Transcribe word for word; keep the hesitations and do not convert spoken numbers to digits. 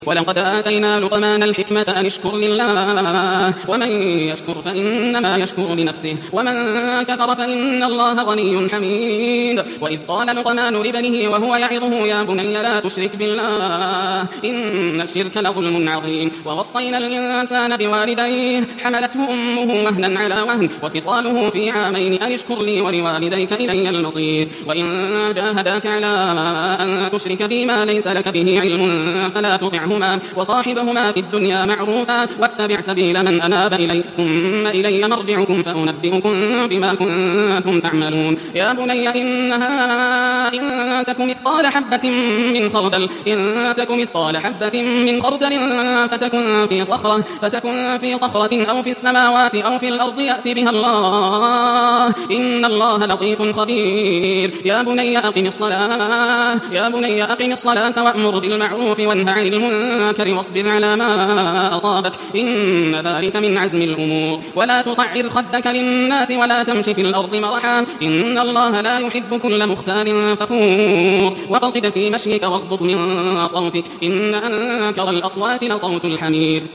ولقد آتينا لقمان الحكمة أن اشكر لله ومن يشكر فإنما يشكر لنفسه ومن كفر فإن الله غني حميد. وإذ قال لقمان لابنه وهو يعظه يا بني لا تشرك بالله إن الشرك لظلم عظيم. ووصينا الإنسان بوالديه حملته أمه وهنا على وهن وفصاله في عامين أن اشكر لي ولوالديك إلي المصير. وإن جاهداك على أن تشرك بي ما ليس لك به علم فلا تطعهما وصاحبهما في الدنيا معروفا واتبع سبيل من أناب إلي ثم إلي مرجعكم فأنبئكم بما كنتم تعملون. يا بني إنها إن تك مثقال حبة من خردل إن تك مثقال حبة من خردل فتكن في صخرة فتكن في صخرة أو في السماوات أو في الأرض يأتي بها الله إن الله لطيف خبير. يا بني أقم الصلاة يا بني أقم الصلاة وأمر بالمعروف وانه عن المنكر واصبر على ما أصابك إن ذلك من عزم الأمور. ولا تصعر خدك للناس ولا تمشي في الأرض مرحا إن الله لا يحب كل مختال فخور. وقصد في مشيك واغضض من صوتك إن أنكر الأصوات لصوت الحمير.